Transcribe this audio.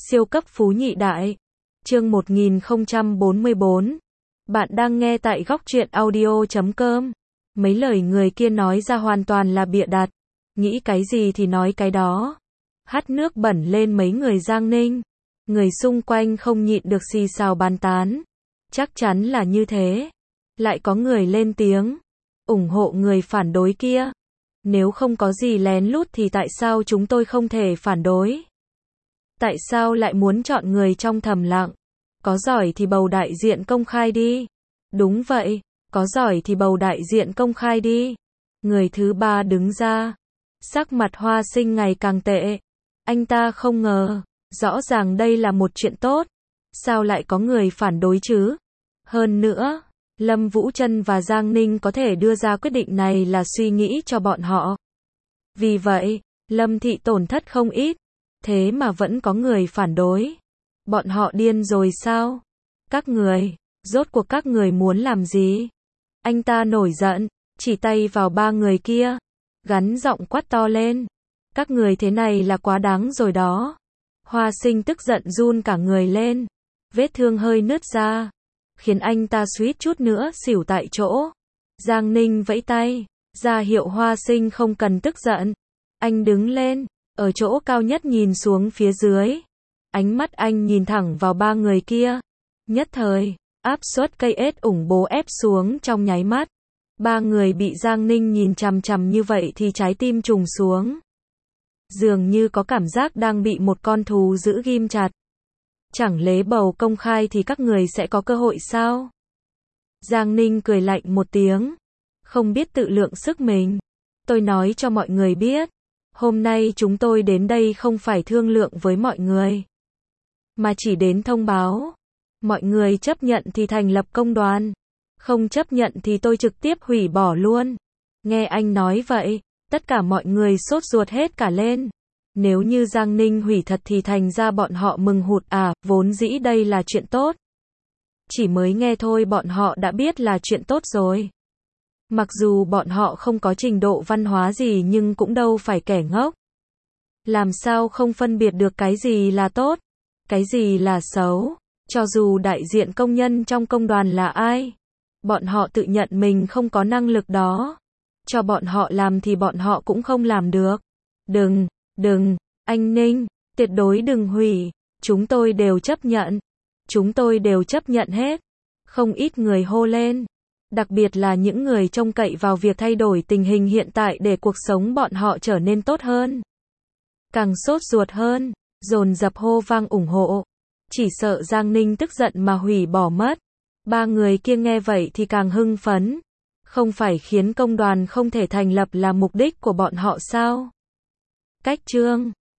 Siêu cấp phú nhị đại. Chương 1044. Bạn đang nghe tại Góc Truyện Audio.com. Mấy lời người kia nói ra hoàn toàn là bịa đặt. Nghĩ cái gì thì nói cái đó. Hắt nước bẩn lên mấy người Giang Ninh. Người xung quanh không nhịn được xì xào bàn tán. Chắc chắn là như thế. Lại có người lên tiếng. Ủng hộ người phản đối kia. Nếu không có gì lén lút thì tại sao chúng tôi không thể phản đối? Tại sao lại muốn chọn người trong thầm lặng? Có giỏi thì bầu đại diện công khai đi. Đúng vậy, có giỏi thì bầu đại diện công khai đi. Người thứ ba đứng ra. Sắc mặt Hoa Sinh ngày càng tệ. Anh ta không ngờ, rõ ràng đây là một chuyện tốt. Sao lại có người phản đối chứ? Hơn nữa, Lâm Vũ Trân và Giang Ninh có thể đưa ra quyết định này là suy nghĩ cho bọn họ. Vì vậy, Lâm Thị tổn thất không ít. Thế mà vẫn có người phản đối. Bọn họ điên rồi sao? Các người, rốt cuộc các người muốn làm gì? Anh ta nổi giận, chỉ tay vào ba người kia, gắn giọng quát to lên. Các người thế này là quá đáng rồi đó. Hoa Sinh tức giận run cả người lên, vết thương hơi nứt ra, khiến anh ta suýt chút nữa xỉu tại chỗ. Giang Ninh vẫy tay, ra hiệu Hoa Sinh không cần tức giận. Anh đứng lên, ở chỗ cao nhất nhìn xuống phía dưới. Ánh mắt anh nhìn thẳng vào ba người kia. Nhất thời, áp suất cây ếch ủng bố ép xuống trong nháy mắt. Ba người bị Giang Ninh nhìn chằm chằm như vậy thì trái tim trùng xuống. Dường như có cảm giác đang bị một con thú giữ ghim chặt. Chẳng lẽ bầu công khai thì các người sẽ có cơ hội sao? Giang Ninh cười lạnh một tiếng. Không biết tự lượng sức mình. Tôi nói cho mọi người biết. Hôm nay chúng tôi đến đây không phải thương lượng với mọi người, mà chỉ đến thông báo. Mọi người chấp nhận thì thành lập công đoàn. Không chấp nhận thì tôi trực tiếp hủy bỏ luôn. Nghe anh nói vậy, tất cả mọi người sốt ruột hết cả lên. Nếu như Giang Ninh hủy thật thì thành ra bọn họ mừng hụt à, vốn dĩ đây là chuyện tốt. Chỉ mới nghe thôi bọn họ đã biết là chuyện tốt rồi. Mặc dù bọn họ không có trình độ văn hóa gì nhưng cũng đâu phải kẻ ngốc. Làm sao không phân biệt được cái gì là tốt, cái gì là xấu. Cho dù đại diện công nhân trong công đoàn là ai, bọn họ tự nhận mình không có năng lực đó. Cho bọn họ làm thì bọn họ cũng không làm được. Đừng, anh Ninh, tuyệt đối đừng hủy. Chúng tôi đều chấp nhận. Chúng tôi đều chấp nhận hết. Không ít người hô lên. Đặc biệt là những người trông cậy vào việc thay đổi tình hình hiện tại để cuộc sống bọn họ trở nên tốt hơn. Càng sốt ruột hơn, dồn dập hô vang ủng hộ. Chỉ sợ Giang Ninh tức giận mà hủy bỏ mất. Ba người kia nghe vậy thì càng hưng phấn. Không phải khiến công đoàn không thể thành lập là mục đích của bọn họ sao? Cách chương